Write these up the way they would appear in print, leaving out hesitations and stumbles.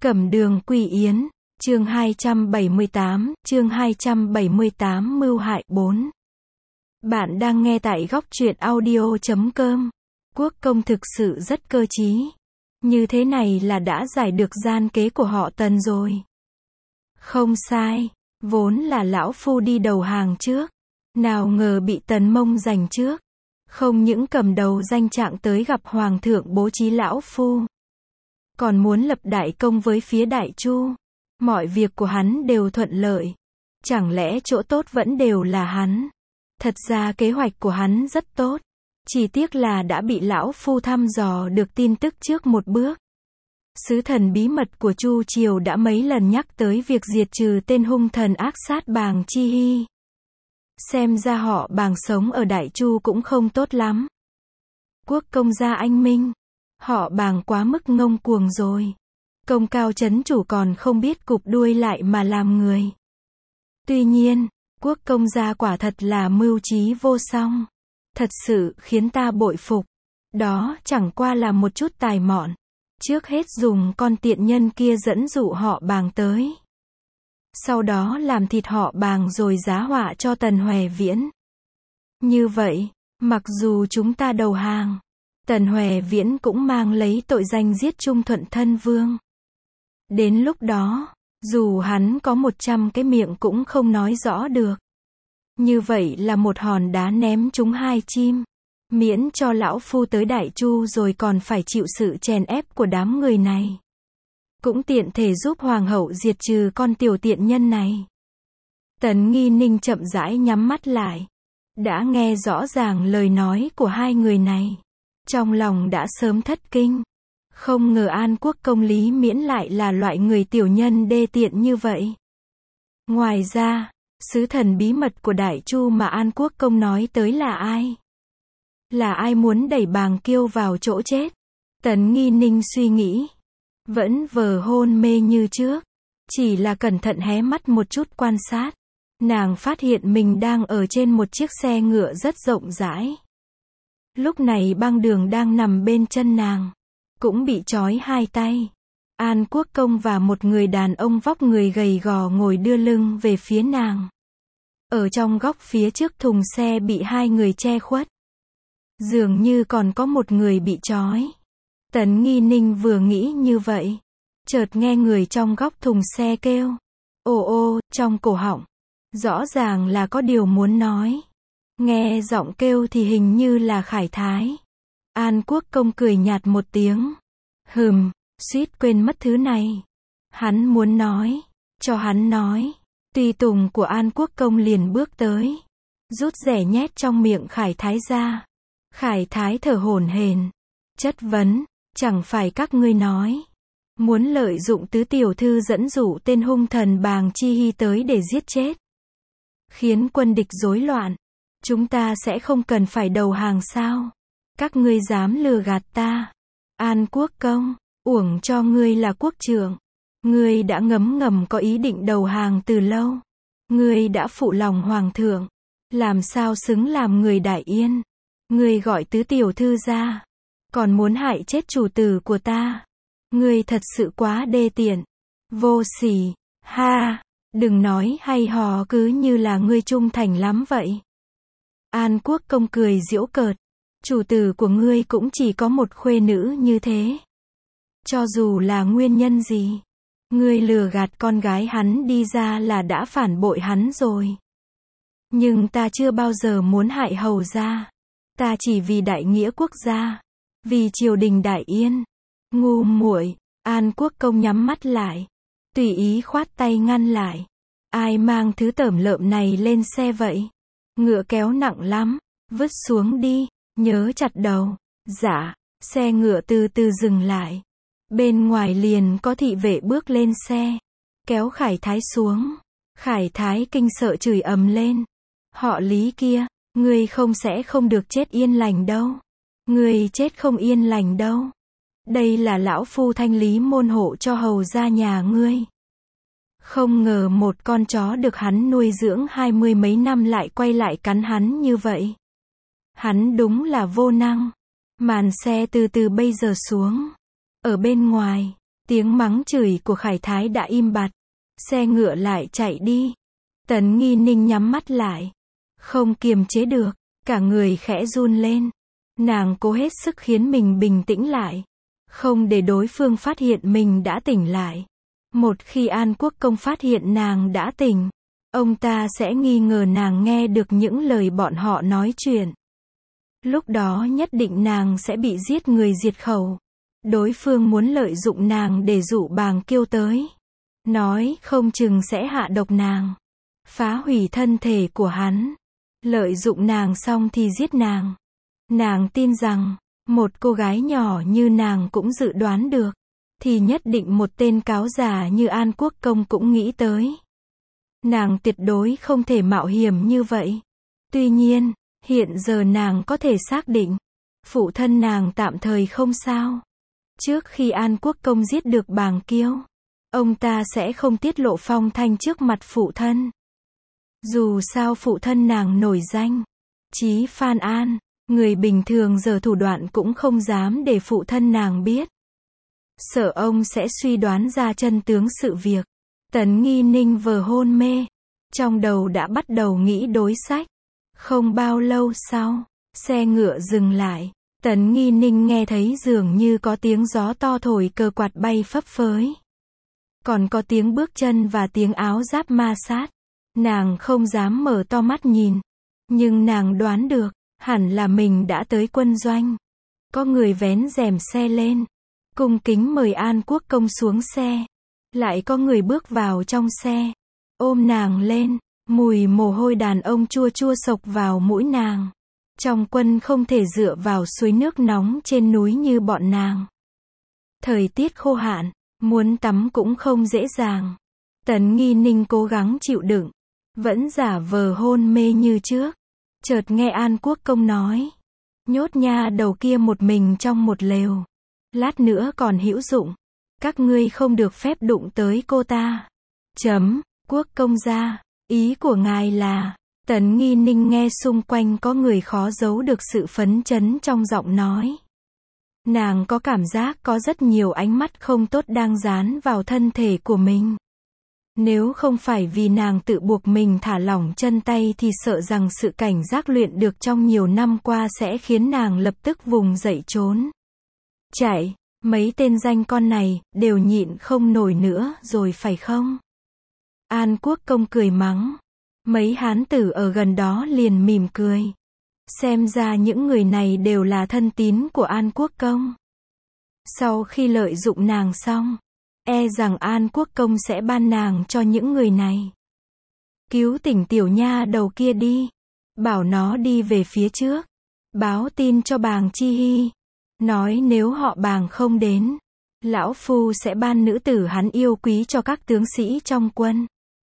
Cẩm Đường Quỳ Yến, chương 278, Mưu hại 4. Bạn đang nghe tại góc truyện audio.com. Quốc công thực sự rất cơ trí. Như thế này là đã giải được gian kế của họ Tần rồi. Không sai, vốn là lão phu đi đầu hàng trước. Nào ngờ bị Tần Mông giành trước. Không những cầm đầu danh trạng tới gặp Hoàng thượng bố trí lão phu. Còn muốn lập đại công với phía Đại Chu. Mọi việc của hắn đều thuận lợi. Chẳng lẽ chỗ tốt vẫn đều là hắn? Thật ra kế hoạch của hắn rất tốt. Chỉ tiếc là đã bị lão phu thăm dò được tin tức trước một bước. Sứ thần bí mật của Chu Triều đã mấy lần nhắc tới việc diệt trừ tên hung thần ác sát Bàng Chi Hy. Xem ra họ Bàng sống ở Đại Chu cũng không tốt lắm. Quốc công gia anh minh. Họ Bàng quá mức ngông cuồng rồi. Công cao chấn chủ còn không biết cụp đuôi lại mà làm người. Tuy nhiên, quốc công gia quả thật là mưu trí vô song. Thật sự khiến ta bội phục. Đó chẳng qua là một chút tài mọn. Trước hết dùng con tiện nhân kia dẫn dụ họ Bàng tới. Sau đó làm thịt họ Bàng rồi giá họa cho Tần Hoè Viễn. Như vậy, mặc dù chúng ta đầu hàng, Tần Hoè Viễn cũng mang lấy tội danh giết Trung Thuận Thân Vương. Đến lúc đó, dù hắn có 100 cái miệng cũng không nói rõ được. Như vậy là một hòn đá ném trúng hai chim. Miễn cho lão phu tới Đại Chu rồi còn phải chịu sự chèn ép của đám người này. Cũng tiện thể giúp hoàng hậu diệt trừ con tiểu tiện nhân này. Tần Nghi Ninh chậm rãi nhắm mắt lại. Đã nghe rõ ràng lời nói của hai người này. Trong lòng đã sớm thất kinh. Không ngờ An Quốc công Lý Miễn lại là loại người tiểu nhân đê tiện như vậy. Ngoài ra, sứ thần bí mật của Đại Chu mà An Quốc công nói tới là ai? Là ai muốn đẩy Bàng Kiêu vào chỗ chết? Tần Nghi Ninh suy nghĩ. Vẫn vờ hôn mê như trước. Chỉ là cẩn thận hé mắt một chút quan sát. Nàng phát hiện mình đang ở trên một chiếc xe ngựa rất rộng rãi. Lúc này Băng Đường đang nằm bên chân nàng. Cũng bị trói hai tay. An Quốc công và một người đàn ông vóc người gầy gò ngồi đưa lưng về phía nàng. Ở trong góc phía trước thùng xe bị hai người che khuất. Dường như còn có một người bị trói. Tần Nghi Ninh vừa nghĩ như vậy. Chợt nghe người trong góc thùng xe kêu. Ồ ô, trong cổ họng. Rõ ràng là có điều muốn nói. Nghe giọng kêu thì hình như là Khải Thái. An Quốc công cười nhạt một tiếng. Suýt quên mất thứ này. Hắn muốn nói. Cho hắn nói. Tùy tùng của An Quốc công liền bước tới. Rút rẻ nhét trong miệng Khải Thái ra. Khải Thái thở hổn hển. Chất vấn. Chẳng phải các ngươi nói. Muốn lợi dụng tứ tiểu thư dẫn dụ tên hung thần Bàng Chi Hy tới để giết chết. Khiến quân địch rối loạn. Chúng ta sẽ không cần phải đầu hàng sao? Các ngươi dám lừa gạt ta. An Quốc công, uổng cho ngươi là quốc trưởng. Ngươi đã ngấm ngầm có ý định đầu hàng từ lâu. Ngươi đã phụ lòng hoàng thượng. Làm sao xứng làm người Đại Yên. Ngươi gọi tứ tiểu thư ra. Còn muốn hại chết chủ tử của ta. Ngươi thật sự quá đê tiện. Vô sỉ. Ha, đừng nói hay hò cứ như là ngươi trung thành lắm vậy. An Quốc công cười giễu cợt. Chủ tử của ngươi cũng chỉ có một khuê nữ như thế. Cho dù là nguyên nhân gì, ngươi lừa gạt con gái hắn đi ra là đã phản bội hắn rồi. Nhưng ta chưa bao giờ muốn hại hầu gia. Ta chỉ vì đại nghĩa quốc gia, vì triều đình Đại Yên. Ngu muội. An Quốc công nhắm mắt lại, tùy ý khoát tay ngăn lại. Ai mang thứ tởm lợm này lên xe vậy? Ngựa kéo nặng lắm, vứt xuống đi. Nhớ chặt đầu. Dạ. Xe ngựa từ từ dừng lại. Bên ngoài liền có thị vệ bước lên xe. Kéo Khải Thái xuống. Khải Thái kinh sợ chửi ầm lên. Họ Lý kia, ngươi sẽ không được chết yên lành đâu. Ngươi chết không yên lành đâu. Đây là lão phu thanh lý môn hộ cho hầu gia nhà ngươi. Không ngờ một con chó được hắn nuôi dưỡng 20 mấy năm lại quay lại cắn hắn như vậy. Hắn đúng là vô năng. Màn xe từ từ bây giờ xuống. Ở bên ngoài, Tiếng mắng chửi của Khải Thái đã im bặt. Xe ngựa lại chạy đi. Tấn Nghi Ninh nhắm mắt lại. Không kiềm chế được. Cả người khẽ run lên. Nàng cố hết sức khiến mình bình tĩnh lại. Không để đối phương phát hiện mình đã tỉnh lại. Một khi An Quốc Công phát hiện nàng đã tỉnh, ông ta sẽ nghi ngờ nàng nghe được những lời bọn họ nói chuyện. Lúc đó nhất định nàng sẽ bị giết người diệt khẩu. Đối phương muốn lợi dụng nàng để dụ Bàng Kiêu tới. Nói không chừng sẽ hạ độc nàng. Phá hủy thân thể của hắn. Lợi dụng nàng xong thì giết nàng. Nàng tin rằng, một cô gái nhỏ như nàng cũng dự đoán được. Thì nhất định một tên cáo già như An Quốc Công cũng nghĩ tới. Nàng tuyệt đối không thể mạo hiểm như vậy. Tuy nhiên, hiện giờ nàng có thể xác định, phụ thân nàng tạm thời không sao. Trước khi An Quốc Công giết được Bàng Kiêu, ông ta sẽ không tiết lộ phong thanh trước mặt phụ thân. Dù sao phụ thân nàng nổi danh, Chí Phan An, người bình thường giờ thủ đoạn cũng không dám để phụ thân nàng biết. Sợ ông sẽ suy đoán ra chân tướng sự việc. Tấn Nghi Ninh vừa hôn mê, trong đầu đã bắt đầu nghĩ đối sách. Không bao lâu sau, xe ngựa dừng lại. Tấn Nghi Ninh nghe thấy dường như có tiếng gió to thổi cờ quạt bay phấp phới. Còn có tiếng bước chân và tiếng áo giáp ma sát. Nàng không dám mở to mắt nhìn. Nhưng nàng đoán được, hẳn là mình đã tới quân doanh. Có người vén rèm xe lên. Cung kính mời An Quốc Công xuống xe. Lại có người bước vào trong xe. Ôm nàng lên. Mùi mồ hôi đàn ông chua chua xộc vào mũi nàng. Trong quân không thể dựa vào suối nước nóng trên núi như bọn nàng. Thời tiết khô hạn, muốn tắm cũng không dễ dàng. Tấn Nghi Ninh cố gắng chịu đựng. Vẫn giả vờ hôn mê như trước. Chợt nghe An Quốc Công nói. Nhốt nha đầu kia một mình trong một lều. Lát nữa còn hữu dụng. Các ngươi không được phép đụng tới cô ta. Quốc công gia. Ý của ngài là. Tấn Nghi Ninh nghe xung quanh có người khó giấu được sự phấn chấn trong giọng nói. Nàng có cảm giác có rất nhiều ánh mắt không tốt đang dán vào thân thể của mình. Nếu không phải vì nàng tự buộc mình thả lỏng chân tay thì sợ rằng sự cảnh giác luyện được trong nhiều năm qua sẽ khiến nàng lập tức vùng dậy trốn. Chạy, mấy tên danh con này, đều nhịn không nổi nữa rồi phải không? An Quốc Công cười mắng. Mấy hán tử ở gần đó liền mỉm cười. Xem ra những người này đều là thân tín của An Quốc Công. Sau khi lợi dụng nàng xong, e rằng An Quốc Công sẽ ban nàng cho những người này. Cứu tỉnh tiểu nha đầu kia đi. Bảo nó đi về phía trước. Báo tin cho Bàng Chi Hy. Nói nếu họ Bàng không đến, lão phu sẽ ban nữ tử hắn yêu quý cho các tướng sĩ trong quân.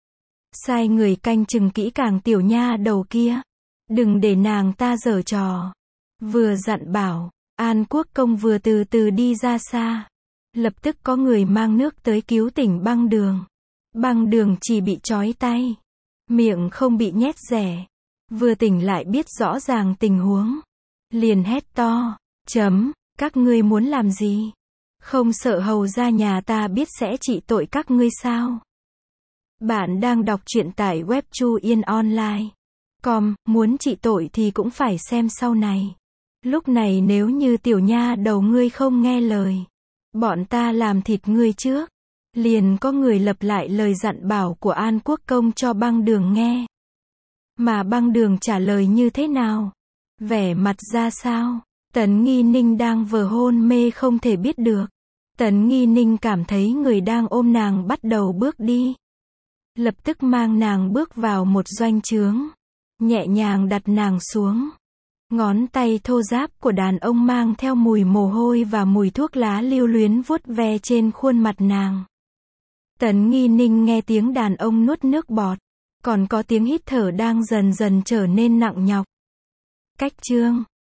Sai người canh chừng kỹ càng tiểu nha đầu kia. Đừng để nàng ta giở trò. Vừa dặn bảo, An Quốc Công vừa từ từ đi ra xa. Lập tức có người mang nước tới cứu tỉnh Băng Đường. Băng Đường chỉ bị trói tay. Miệng không bị nhét rẻ. Vừa tỉnh lại biết rõ ràng tình huống. Liền hét to. Các ngươi muốn làm gì? Không sợ hầu gia nhà ta biết sẽ trị tội các ngươi sao? Bạn đang đọc truyện tại web Chu Yên Online. Muốn trị tội thì cũng phải xem sau này. Lúc này nếu như tiểu nha đầu ngươi không nghe lời, bọn ta làm thịt ngươi trước. Liền có người lặp lại lời dặn bảo của An Quốc Công cho Băng Đường nghe. Mà Băng Đường trả lời như thế nào? Vẻ mặt ra sao? Tấn Nghi Ninh đang vờ hôn mê không thể biết được. Tấn Nghi Ninh cảm thấy người đang ôm nàng bắt đầu bước đi. Lập tức mang nàng bước vào một doanh trướng. Nhẹ nhàng đặt nàng xuống. Ngón tay thô ráp của đàn ông mang theo mùi mồ hôi và mùi thuốc lá lưu luyến vuốt ve trên khuôn mặt nàng. Tấn Nghi Ninh nghe tiếng đàn ông nuốt nước bọt. Còn có tiếng hít thở đang dần dần trở nên nặng nhọc. Cách chương